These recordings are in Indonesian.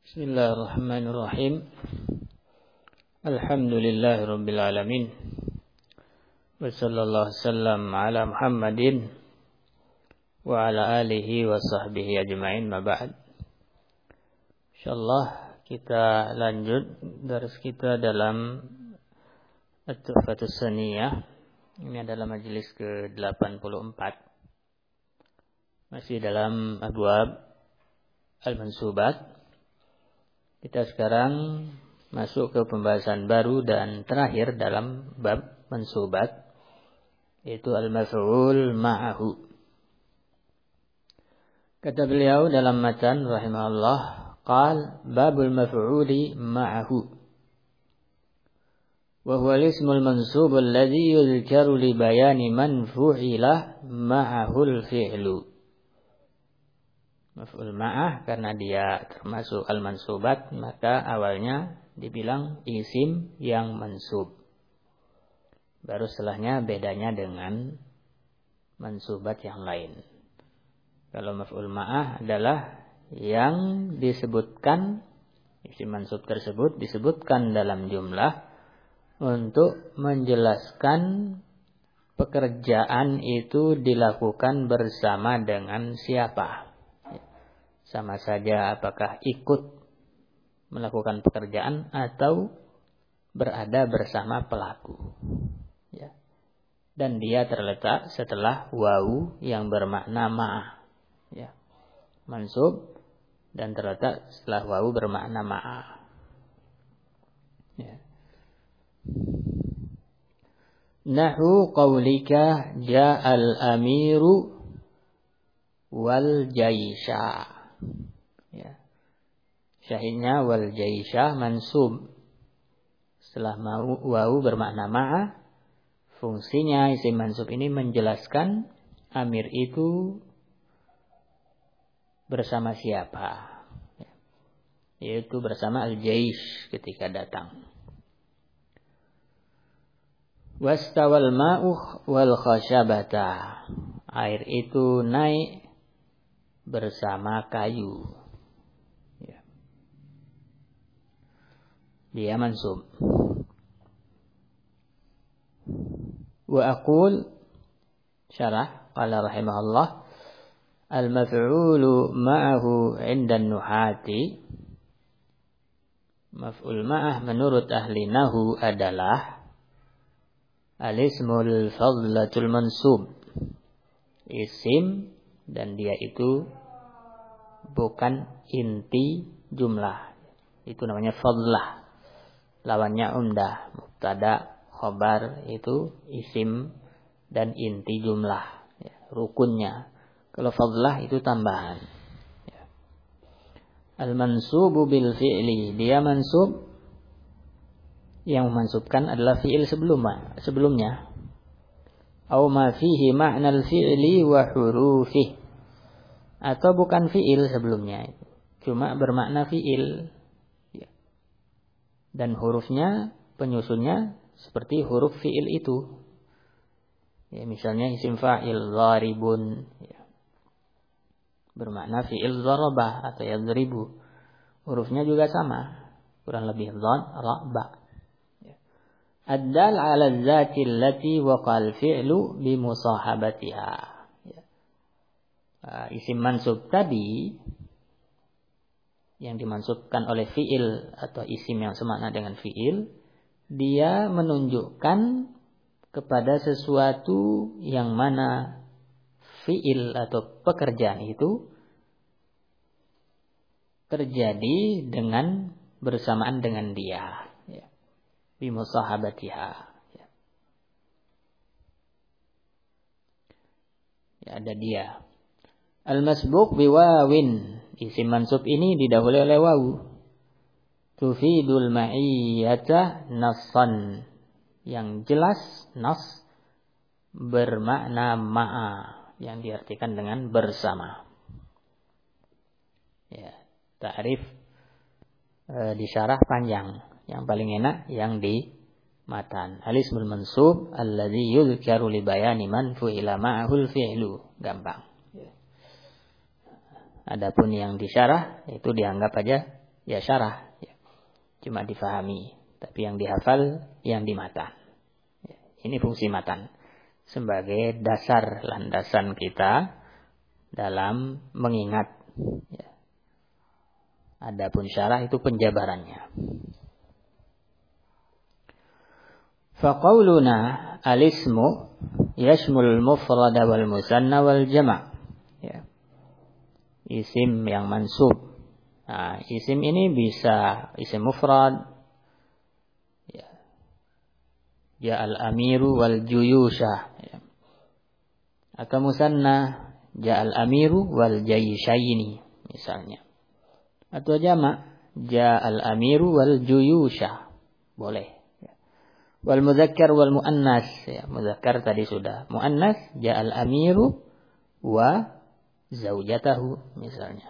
Bismillahirrahmanirrahim. Alhamdulillahirabbil alamin. Wa sallallahu wasallam ala Muhammadin wa ala alihi wa sahbihi ajma'in, ma ba'd. Insyaallah kita lanjut dari kita dalam At-Tuhfatus Saniyah. Ini adalah majelis ke-84. Masih dalam abwab al-mansubat. Kita sekarang masuk ke pembahasan baru dan terakhir dalam bab mansubat, yaitu al-maf'ul ma'ahu. Kata beliau dalam matan rahimahullah, qal babul maf'uli ma'ahu wa huwa al-ismul mansub alladhi yudhkaru li bayani man fu'ila ma'ahu al-fi'lu. Maf'ul ma'ah karena dia termasuk al-mansubat, maka awalnya dibilang isim yang mansub. Baru setelahnya bedanya dengan mansubat yang lain. Kalau maf'ul ma'ah adalah yang disebutkan, isim mansub tersebut disebutkan dalam jumlah untuk menjelaskan pekerjaan itu dilakukan bersama dengan siapa. Sama saja apakah ikut melakukan pekerjaan atau berada bersama pelaku. Ya. Dan dia terletak setelah wawu yang bermakna ma'ah. Ya. Mansub dan terletak setelah wawu bermakna ma'ah. Ya. Nahu qawlika ja'al amiru wal jaisha. Ya. Syahidnya wal jaisyah mansub setelah wawu bermakna ma'a. Fungsinya isim mansub ini menjelaskan amir itu bersama siapa, ya. Yaitu bersama al-jaish ketika datang. Wastawal ma'uh wal khashabata, air itu naik bersama kayu. Ya. Dia mansub. Wa aqul syarah qala rahimahullah al-maf'ulu ma'ahu 'inda an-nuhati. Maf'ul ma'ah menurut ahli nahu adalah al-ismul fadlatul mansub. Isim dan dia itu bukan inti jumlah. Itu namanya fadlah. Lawannya umdah. Mubtada, khobar itu isim dan inti jumlah. Ya, rukunnya. Kalau fadlah itu tambahan. Ya. Al-mansubu bil fi'li. Dia mansub. Yang memansubkan adalah fi'il sebelumnya. Au ma fihi ma'nal fi'li wa hurufih. Atau bukan fi'il sebelumnya. Cuma bermakna fi'il. Ya. Dan hurufnya, penyusunnya seperti huruf fi'il itu. Ya, misalnya isim fa'il dharibun. Ya. Bermakna fi'il dharabah atau yadribu. Hurufnya juga sama. Kurang lebih dhad, ra, ba. Ad-dal 'ala dzati allati waqa'al fi'lu bi musahabatiha. Ya. Isim mansub tadi yang dimansubkan oleh fi'il atau isim yang semakna dengan fi'il, dia menunjukkan kepada sesuatu yang mana fi'il atau pekerjaan itu terjadi dengan bersamaan dengan dia. Bimusahabatiha. Ya, ada dia. Al-masbuq biwawin. Isim mansub ini didahului oleh wawu. Tufidul ma'iyyata nassan. Yang jelas nas bermakna ma'a, yang diartikan dengan bersama. Ya, ta'rif disyarah panjang. Yang paling enak yang di matan. Al-ismul mansub alladzi yudhkaru li bayani man fu'ila ma'ahul fi'lu. Gampang. Adapun yang disyarah itu dianggap aja ya syarah, ya. Cuma difahami, tapi yang dihafal yang di matan. Ya. Ini fungsi matan sebagai dasar landasan kita dalam mengingat. Ya. Adapun syarah itu penjabarannya. Faqauluna al-ismu yashmul mufrada wal musanna wal jama'. Ya. Isim yang mansub. Nah, isim ini bisa isim mufrad. Ya. Ja'al amiru wal juyusha. Ya. Atau musanna ja'al amiru wal jayishaini misalnya. Atau jama' ja'al amiru wal juyusha. Boleh. Wal mudzakkar wal muannas, ya, mudzakkar tadi sudah. Muannas ja'al amiru wa zaujatahu misalnya.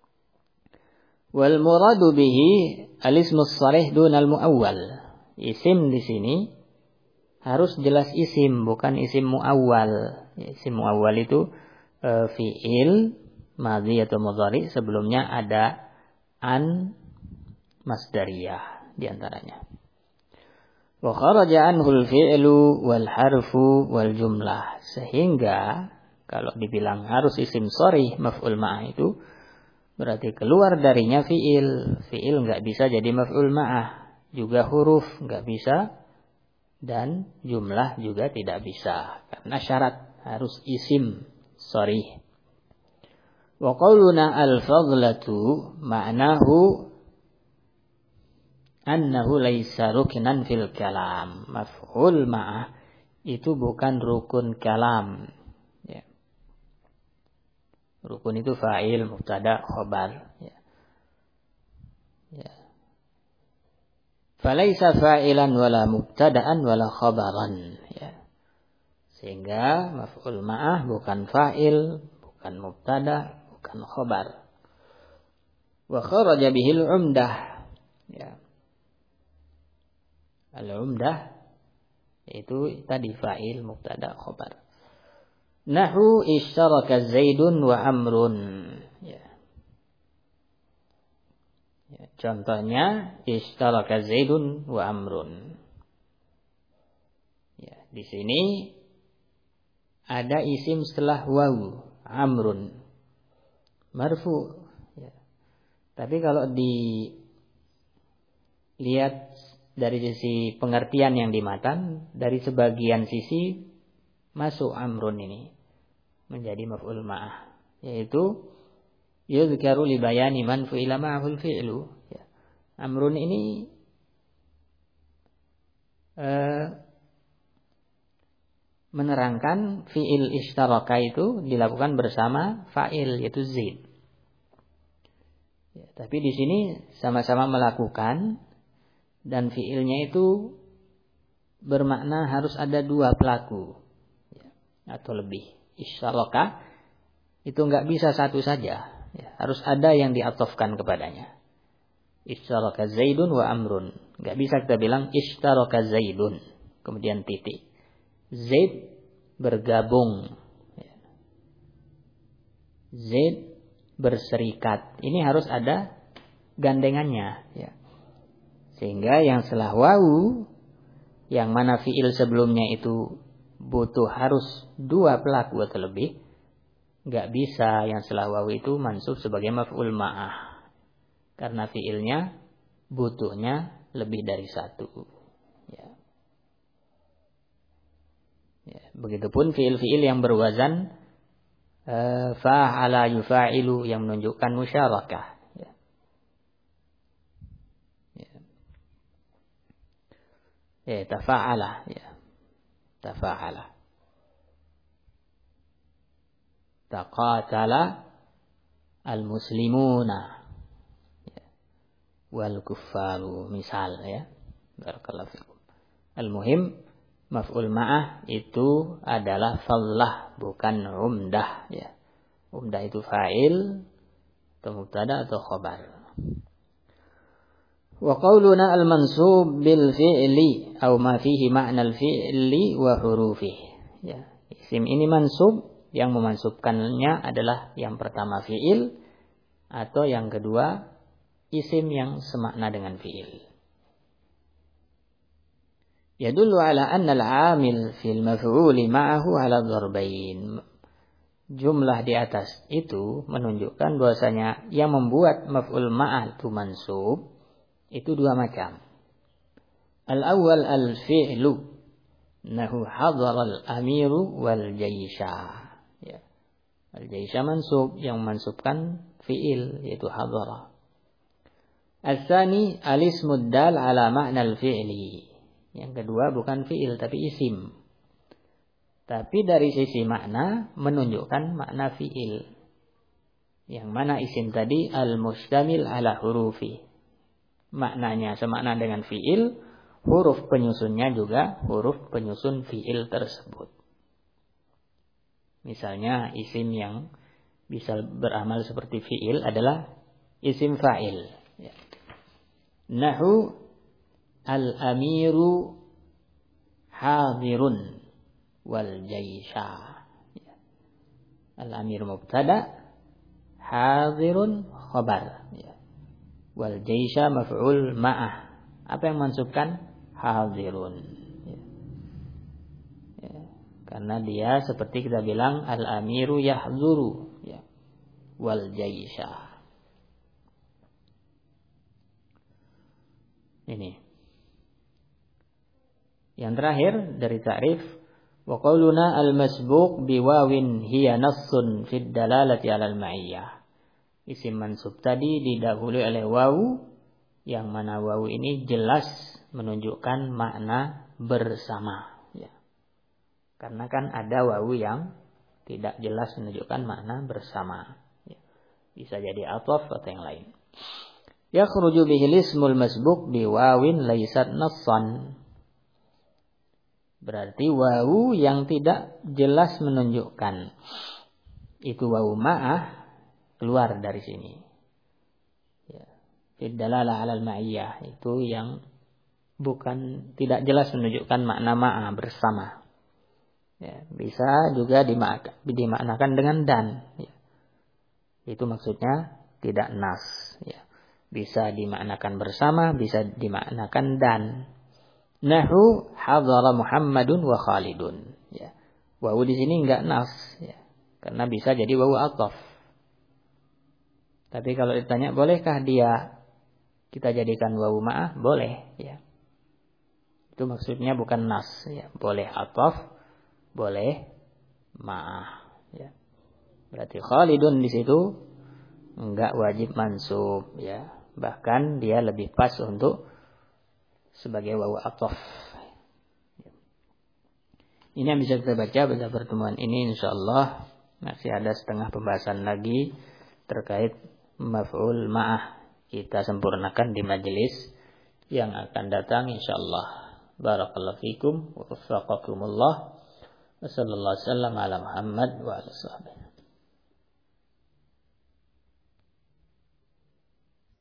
Wal muradu bihi al-ismu sharih dunal muawwal. Isim di sini harus jelas isim, bukan isim muawwal. Isim muawwal itu fi'il madhi atau mudhari, sebelumnya ada an masdariyah di antaranya. Wa kharaja anhul fi'lu wal harfu wal jumlah. Sehingga kalau dibilang harus isim sharih maf'ul ma'ah itu berarti keluar darinya fi'il. Fi'il enggak bisa jadi maf'ul ma'ah, juga huruf enggak bisa, dan jumlah juga tidak bisa karena syarat harus isim sharih. Wa qauluna al-fadlatu ma'nahu annahu laisa ruknan fil kalam. Maf'ul ma'ah itu bukan rukun kalam. Ya. Rukun itu fa'il, mubtada, khobar. Ya. Ya. Falaisa fa'ilan wala mubtada'an wala khobaran. Ya. Sehingga maf'ul ma'ah bukan fa'il, bukan mubtada, bukan khobar. Wa kharaja bihil umdah. Ya. Al-umdah itu tadi fa'il, mubtada, khobar. Nahu ishtaraka Zaidun wa Amrun. Ya. Ya, contohnya ishtaraka Zaidun wa Amrun. Ya, di sini ada isim setelah wawu, Amrun, marfu. Ya. Tapi kalau dilihat dari sisi pengertian yang di matan, dari sebagian sisi masuk amrun ini menjadi maf'ul ma'ah, yaitu yuzkaru li bayani man fu'ila ma'ahul fi'lu. Ya. Amrun ini menerangkan fi'il ishtaraka itu dilakukan bersama fa'il, yaitu Zaid. Ya, tapi di sini sama-sama melakukan. Dan fiilnya itu bermakna harus ada dua pelaku, ya, atau lebih. Isyaraka itu enggak bisa satu saja, ya, harus ada yang diatofkan kepadanya. Isyaraka Zaidun wa Amrun. Enggak bisa kita bilang isyaraka Zaidun kemudian titik. Zaid bergabung, ya. Zaid berserikat. Ini harus ada gandengannya, ya. Sehingga yang setelah wawu, yang mana fiil sebelumnya itu butuh harus dua pelaku atau lebih, nggak bisa yang setelah wawu itu mansub sebagai maf'ul ma'ah, karena fiilnya butuhnya lebih dari satu. Ya. Ya. Begitupun fiil-fiil yang berwazan fa'ala yufa'ilu yang menunjukkan musyarakah. Ya, tafa'ala, ya. Tafa'ala. Taqatala al-muslimuna, ya. Wal kuffaru, misal, ya. Barakallahu fikum. Al-muhim maf'ul ma'ah itu adalah fallah, bukan umdah, ya. Umdah itu fa'il atau mubtada atau khabar. Wa qauluna al-mansub bil fi'li aw ma fihi ma'na al-fi'li wa hurufihi. Ya, isim ini mansub, yang memansubkannya adalah yang pertama fi'il atau yang kedua isim yang semakna dengan fi'il. Yadullu ala anna al-'amil fil maf'uli ma'ahu ala dharbain. Jumlah di atas itu menunjukkan bahwasanya yang membuat maf'ul ma'ah itu mansub itu dua macam. Al-awwal al-fi'lu nahu hadara al-amiru wal jaysha. Ya. Al-jaysha mansub, yang mansubkan fi'il yaitu hadara. Al-tsani al-ismu dal ala ma'na al-fi'li. Yang kedua bukan fi'il tapi isim. Tapi dari sisi makna menunjukkan makna fi'il. Yang mana isim tadi al-mustamil ala hurufi. Maknanya semakna dengan fi'il, huruf penyusunnya juga huruf penyusun fi'il tersebut. Misalnya isim yang bisa beramal seperti fi'il adalah isim fa'il. Ya. Nahu al-amiru hadirun wal jaysha. Al-amir mubtada, hadirun khabar. Wal jaysha maf'ul ma'ah. Apa yang mansubkan? Hadirun. Karena dia seperti kita bilang al-amiru yahzuru. Wal jaysha. Ini. Yang terakhir dari ta'rif, wa qauluna al-masbuq biwawin hiya nassun fid dalalati 'alal ma'iyyah. Isim mansub tadi didahului oleh wawu, yang mana wawu ini jelas menunjukkan makna bersama. Ya. Karena kan ada wawu yang tidak jelas menunjukkan makna bersama. Ya. Bisa jadi athaf atau yang lain. Yakhruju bihil ismul masbuq biwawin laysat nassan. Berarti wawu yang tidak jelas menunjukkan itu wawu ma'ah keluar dari sini. Ya. Fiddalalah 'alal ma'iyyah itu yang bukan tidak jelas menunjukkan makna ma'ah bersama. Ya. Bisa juga dimaknakan dengan dan. Ya. Itu maksudnya tidak nas. Ya. Bisa dimaknakan bersama, bisa dimaknakan dan. Nahu hadara Muhammadun wa Khalidun. Ya. Wawu di sini enggak nas. Ya. Karena bisa jadi wawu athaf. Tapi kalau ditanya bolehkah dia kita jadikan wawu ma'ah? Boleh. Ya. Itu maksudnya bukan nas. Ya. Boleh athaf, boleh ma'ah. Ya. Berarti Khalidun di situ enggak wajib mansub. Ya. Bahkan dia lebih pas untuk sebagai wawu athaf. Ini yang bisa kita baca pada pertemuan ini, insyaallah. Masih ada setengah pembahasan lagi terkait maf'ul ma'ah. Kita sempurnakan di majelis yang akan datang, insyaallah. Barakallahu fikum wa waffaqakumullah. Wassallallahu alaihi wasallam ala Muhammad wa alihi wasallam.